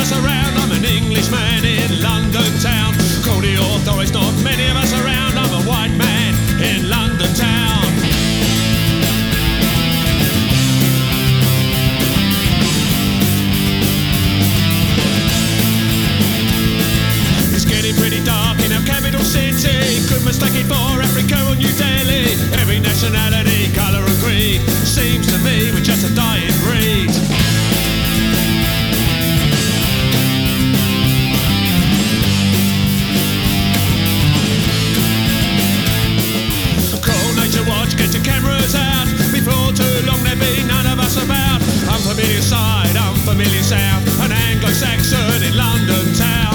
us around. I'm an Englishman in London town. Call the authorities, not many of us around. I'm a white man in London town. It's getting pretty dark in our capital city. Could mistake it for Africa or New Delhi. Every nationality, colour and creed. Seems to me we're just a dying breed. Watch, get your cameras out. Before too long there'll be none of us about. Unfamiliar sight, unfamiliar sound. An Anglo-Saxon in London town.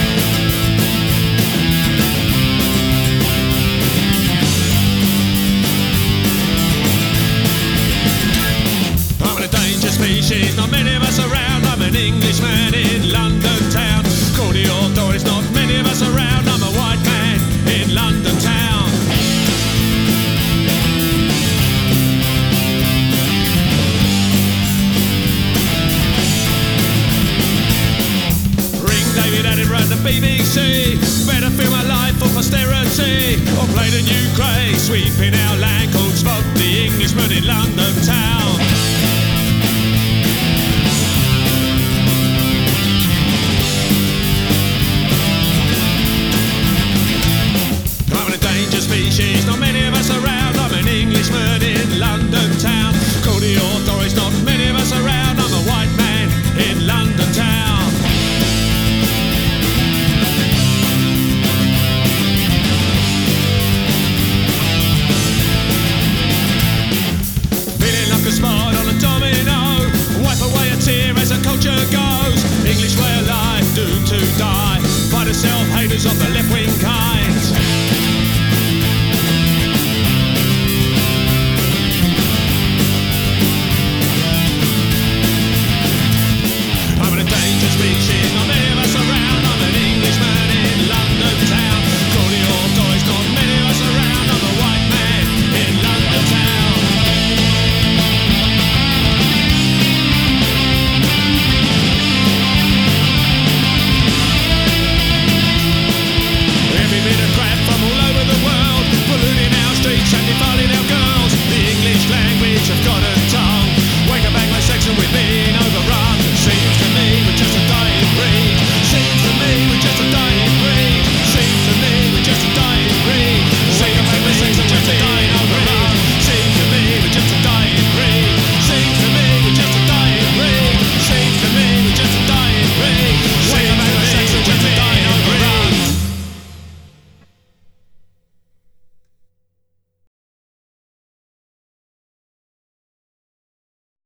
I'm an endangered species, not many of us around. I'm an Englishman in London town. Call the authorities, not many of us around. I'm a white man in London town. At the BBC, better film my life for posterity, or play the new craze, sweeping our land called Spot the Englishman in London town.